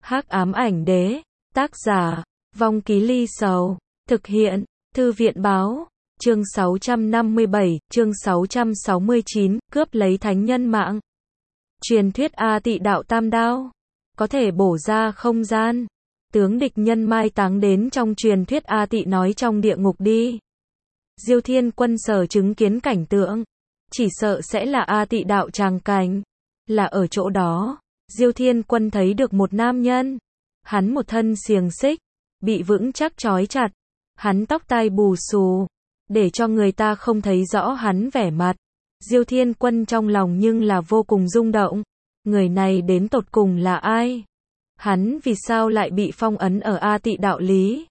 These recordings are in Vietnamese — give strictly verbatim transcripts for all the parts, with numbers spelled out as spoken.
Hắc ám ảnh đế, tác giả, Vong Ký Ly Sầu, thực hiện, Thư viện báo, chương sáu trăm năm mươi bảy, chương sáu trăm sáu mươi chín, cướp lấy thánh nhân mạng. Truyền thuyết A Tị đạo tam đao, có thể bổ ra không gian. Tướng địch nhân mai táng đến trong truyền thuyết A Tị nói trong địa ngục đi. Diêu Thiên Quân sở chứng kiến cảnh tượng, chỉ sợ sẽ là A Tị đạo tràng cảnh. Là ở chỗ đó, Diêu Thiên Quân thấy được một nam nhân. Hắn một thân xiềng xích, bị vững chắc trói chặt. Hắn tóc tai bù xù, để cho người ta không thấy rõ hắn vẻ mặt. Diêu Thiên Quân trong lòng nhưng là vô cùng rung động. Người này đến tột cùng là ai? Hắn vì sao lại bị phong ấn ở A Tị đạo lý?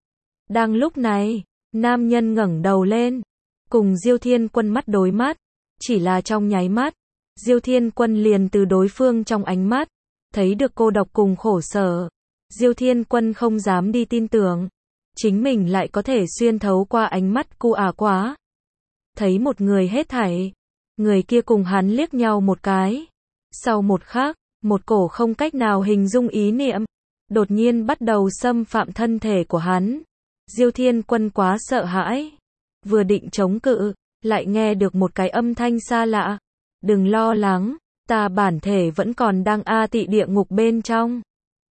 Đang lúc này, nam nhân ngẩng đầu lên, cùng Diêu Thiên Quân mắt đối mắt. Chỉ là trong nháy mắt, Diêu Thiên Quân liền từ đối phương trong ánh mắt, thấy được cô độc cùng khổ sở. Diêu Thiên Quân không dám đi tin tưởng, chính mình lại có thể xuyên thấu qua ánh mắt cu ả quá. Thấy một người hết thảy, người kia cùng hắn liếc nhau một cái. Sau một khắc, một cổ không cách nào hình dung ý niệm, đột nhiên bắt đầu xâm phạm thân thể của hắn. Diêu Thiên Quân quá sợ hãi, vừa định chống cự, lại nghe được một cái âm thanh xa lạ. Đừng lo lắng, ta bản thể vẫn còn đang A Tị địa ngục bên trong.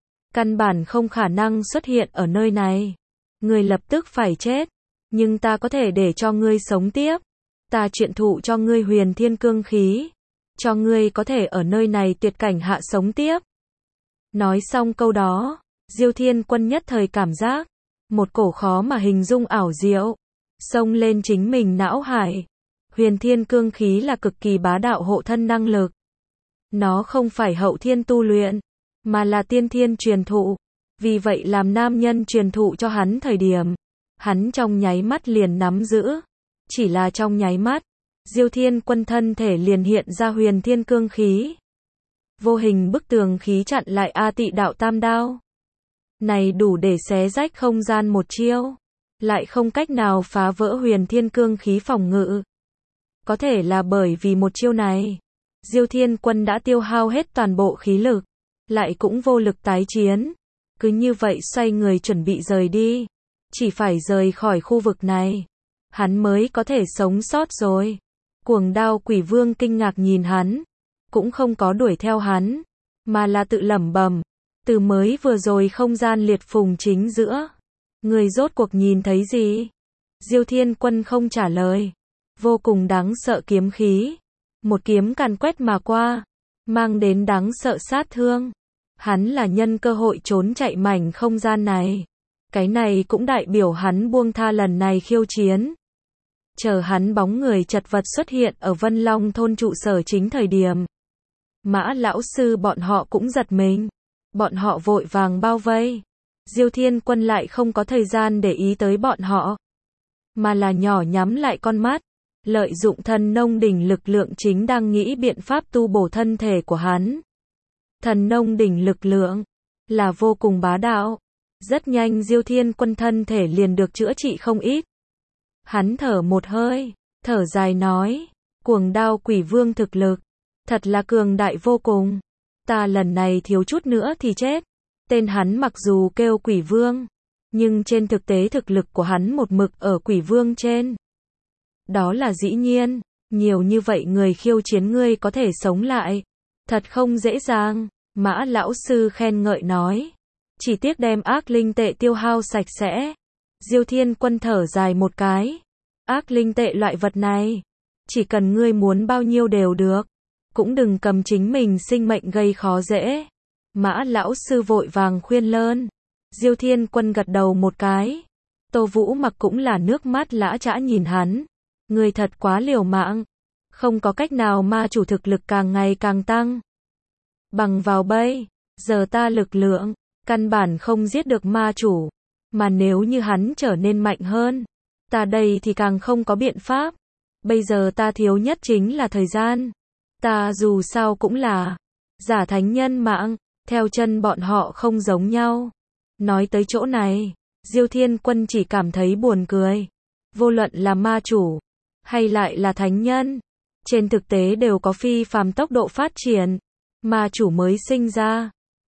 Căn bản không khả năng xuất hiện ở nơi này. Ngươi lập tức phải chết, nhưng ta có thể để cho ngươi sống tiếp. Ta truyền thụ cho ngươi huyền thiên cương khí, cho ngươi có thể ở nơi này tuyệt cảnh hạ sống tiếp. Nói xong câu đó, Diêu Thiên Quân nhất thời cảm giác, một cổ khó mà hình dung ảo diệu, xông lên chính mình não hải. Huyền thiên cương khí là cực kỳ bá đạo hộ thân năng lực. Nó không phải hậu thiên tu luyện, mà là tiên thiên truyền thụ. Vì vậy làm nam nhân truyền thụ cho hắn thời điểm, hắn trong nháy mắt liền nắm giữ. Chỉ là trong nháy mắt, Diêu Thiên Quân thân thể liền hiện ra huyền thiên cương khí. Vô hình bức tường khí chặn lại A Tị đạo tam đao. Này đủ để xé rách không gian một chiêu, lại không cách nào phá vỡ huyền thiên cương khí phòng ngự. Có thể là bởi vì một chiêu này, Diêu Thiên Quân đã tiêu hao hết toàn bộ khí lực, lại cũng vô lực tái chiến. Cứ như vậy xoay người chuẩn bị rời đi. Chỉ phải rời khỏi khu vực này, hắn mới có thể sống sót rồi. Cuồng Đao Quỷ Vương kinh ngạc nhìn hắn, cũng không có đuổi theo hắn, mà là tự lẩm bẩm, từ mới vừa rồi không gian liệt phùng chính giữa, người rốt cuộc nhìn thấy gì? Diêu Thiên Quân không trả lời. Vô cùng đáng sợ kiếm khí, một kiếm càn quét mà qua, mang đến đáng sợ sát thương. Hắn là nhân cơ hội trốn chạy mảnh không gian này. Cái này cũng đại biểu hắn buông tha lần này khiêu chiến. Chờ hắn bóng người chật vật xuất hiện ở Vân Long thôn trụ sở chính thời điểm, Mã lão sư bọn họ cũng giật mình. Bọn họ vội vàng bao vây. Diêu Thiên Quân lại không có thời gian để ý tới bọn họ, mà là nhỏ nhắm lại con mắt, lợi dụng thần nông đỉnh lực lượng chính đang nghĩ biện pháp tu bổ thân thể của hắn. Thần nông đỉnh lực lượng là vô cùng bá đạo. Rất nhanh Diêu Thiên Quân thân thể liền được chữa trị không ít. Hắn thở một hơi, thở dài nói, Cuồng Đao Quỷ Vương thực lực thật là cường đại vô cùng. Ta lần này thiếu chút nữa thì chết. Tên hắn mặc dù kêu Quỷ Vương, nhưng trên thực tế thực lực của hắn một mực ở Quỷ Vương trên. Đó là dĩ nhiên, nhiều như vậy người khiêu chiến ngươi có thể sống lại, thật không dễ dàng. Mã lão sư khen ngợi nói, chỉ tiếc đem ác linh tệ tiêu hao sạch sẽ. Diêu Thiên Quân thở dài một cái, ác linh tệ loại vật này, chỉ cần ngươi muốn bao nhiêu đều được, cũng đừng cầm chính mình sinh mệnh gây khó dễ. Mã lão sư vội vàng khuyên lơn. Diêu Thiên Quân gật đầu một cái. Tô Vũ Mặc cũng là nước mắt lã chã nhìn hắn. Ngươi thật quá liều mạng, không có cách nào ma chủ thực lực càng ngày càng tăng. Bằng vào bây giờ ta lực lượng, căn bản không giết được ma chủ, mà nếu như hắn trở nên mạnh hơn, ta đây thì càng không có biện pháp. Bây giờ ta thiếu nhất chính là thời gian. Ta dù sao cũng là giả thánh nhân mạng, theo chân bọn họ không giống nhau. Nói tới chỗ này, Diêu Thiên Quân chỉ cảm thấy buồn cười. Vô luận là ma chủ, hay lại là thánh nhân, trên thực tế đều có phi phàm tốc độ phát triển. Ma chủ mới sinh ra,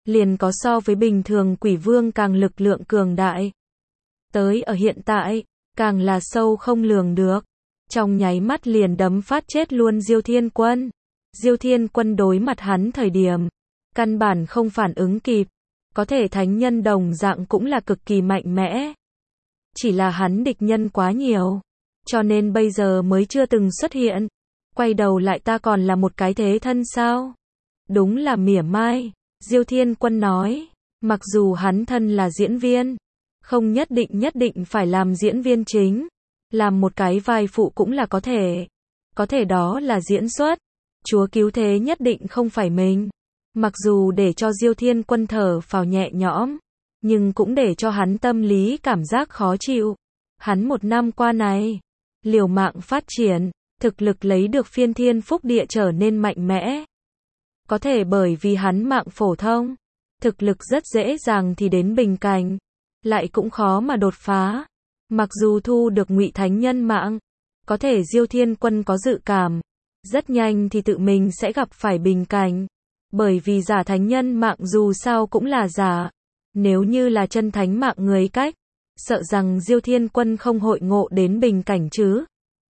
liền có so với bình thường quỷ vương càng lực lượng cường đại. Tới ở hiện tại, càng là sâu không lường được. Trong nháy mắt liền đấm phát chết luôn Diêu Thiên Quân. Diêu Thiên Quân đối mặt hắn thời điểm, căn bản không phản ứng kịp. Có thể thánh nhân đồng dạng cũng là cực kỳ mạnh mẽ. Chỉ là hắn địch nhân quá nhiều, cho nên bây giờ mới chưa từng xuất hiện. Quay đầu lại ta còn là một cái thế thân sao? Đúng là mỉa mai. Diêu Thiên Quân nói, mặc dù hắn thân là diễn viên, không nhất định nhất định phải làm diễn viên chính. Làm một cái vai phụ cũng là có thể. Có thể đó là diễn xuất. Chúa cứu thế nhất định không phải mình. Mặc dù để cho Diêu Thiên Quân thở phào nhẹ nhõm, nhưng cũng để cho hắn tâm lý cảm giác khó chịu. Hắn một năm qua này, liều mạng phát triển, thực lực lấy được phiên thiên phúc địa trở nên mạnh mẽ. Có thể bởi vì hắn mạng phổ thông, thực lực rất dễ dàng thì đến bình cảnh, lại cũng khó mà đột phá. Mặc dù thu được Ngụy Thánh Nhân mạng, có thể Diêu Thiên Quân có dự cảm, rất nhanh thì tự mình sẽ gặp phải bình cảnh. Bởi vì giả thánh nhân mạng dù sao cũng là giả. Nếu như là chân thánh mạng người cách, sợ rằng Diêu Thiên Quân không hội ngộ đến bình cảnh chứ.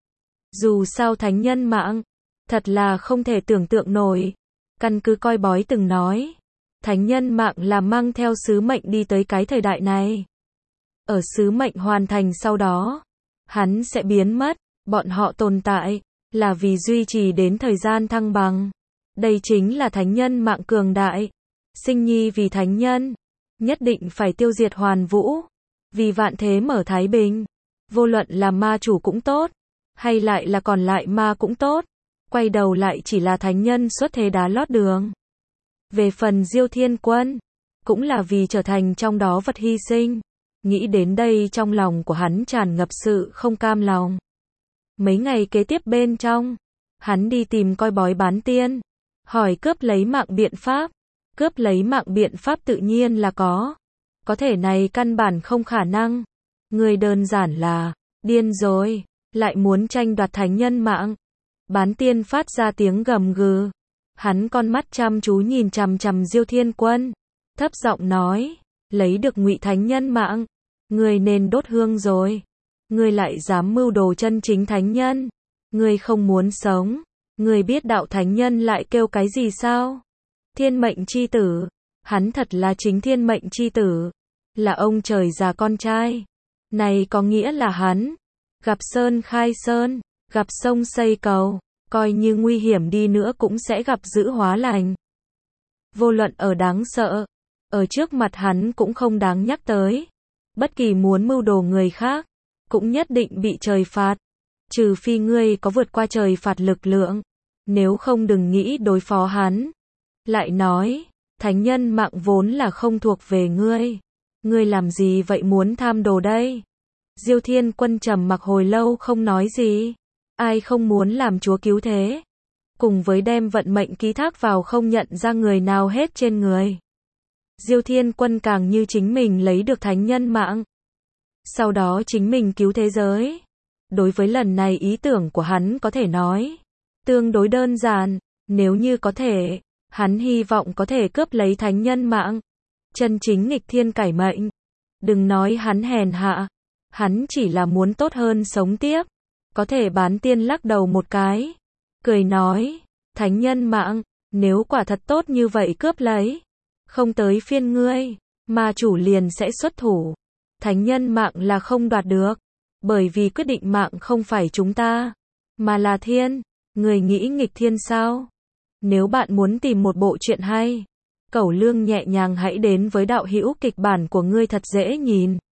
Dù sao thánh nhân mạng, thật là không thể tưởng tượng nổi. Căn cứ coi bói từng nói, thánh nhân mạng là mang theo sứ mệnh đi tới cái thời đại này. Ở sứ mệnh hoàn thành sau đó, hắn sẽ biến mất. Bọn họ tồn tại, là vì duy trì đến thời gian thăng bằng. Đây chính là thánh nhân mạng cường đại. Sinh nhi vì thánh nhân, nhất định phải tiêu diệt hoàn vũ. Vì vạn thế mở thái bình. Vô luận là ma chủ cũng tốt, hay lại là còn lại ma cũng tốt. Quay đầu lại chỉ là thánh nhân xuất thế đá lót đường. Về phần Diêu Thiên Quân, cũng là vì trở thành trong đó vật hy sinh. Nghĩ đến đây trong lòng của hắn tràn ngập sự không cam lòng. Mấy ngày kế tiếp bên trong, hắn đi tìm coi bói bán tiên. Hỏi cướp lấy mạng biện pháp. Cướp lấy mạng biện pháp tự nhiên là có. Có thể này căn bản không khả năng. Người đơn giản là điên rồi, lại muốn tranh đoạt thánh nhân mạng. Bán tiên phát ra tiếng gầm gừ. Hắn con mắt chăm chú nhìn chằm chằm Diêu Thiên Quân, thấp giọng nói, lấy được Ngụy Thánh Nhân mạng, người nên đốt hương rồi. Người lại dám mưu đồ chân chính thánh nhân. Người không muốn sống. Người biết đạo thánh nhân lại kêu cái gì sao? Thiên mệnh chi tử. Hắn thật là chính thiên mệnh chi tử. Là ông trời già con trai. Này có nghĩa là hắn gặp sơn khai sơn, gặp sông xây cầu, coi như nguy hiểm đi nữa cũng sẽ gặp dữ hóa lành. Vô luận ở đáng sợ, ở trước mặt hắn cũng không đáng nhắc tới. Bất kỳ muốn mưu đồ người khác, cũng nhất định bị trời phạt. Trừ phi ngươi có vượt qua trời phạt lực lượng, nếu không đừng nghĩ đối phó hắn. Lại nói, thánh nhân mạng vốn là không thuộc về ngươi. Ngươi làm gì vậy muốn tham đồ đây? Diêu Thiên Quân trầm mặc hồi lâu không nói gì. Ai không muốn làm chúa cứu thế? Cùng với đem vận mệnh ký thác vào không nhận ra người nào hết trên người. Diêu Thiên Quân càng như chính mình lấy được thánh nhân mạng. Sau đó chính mình cứu thế giới. Đối với lần này ý tưởng của hắn có thể nói tương đối đơn giản. Nếu như có thể, hắn hy vọng có thể cướp lấy thánh nhân mạng. Chân chính nghịch thiên cải mệnh. Đừng nói hắn hèn hạ. Hắn chỉ là muốn tốt hơn sống tiếp. Có thể bán tiên lắc đầu một cái. Cười nói, thánh nhân mạng, nếu quả thật tốt như vậy cướp lấy. Không tới phiên ngươi, ma chủ liền sẽ xuất thủ. Thánh nhân mạng là không đoạt được. Bởi vì quyết định mạng không phải chúng ta, mà là thiên. Người nghĩ nghịch thiên sao? Nếu bạn muốn tìm một bộ truyện hay, Cẩu Lương nhẹ nhàng hãy đến với đạo hữu kịch bản của ngươi thật dễ nhìn.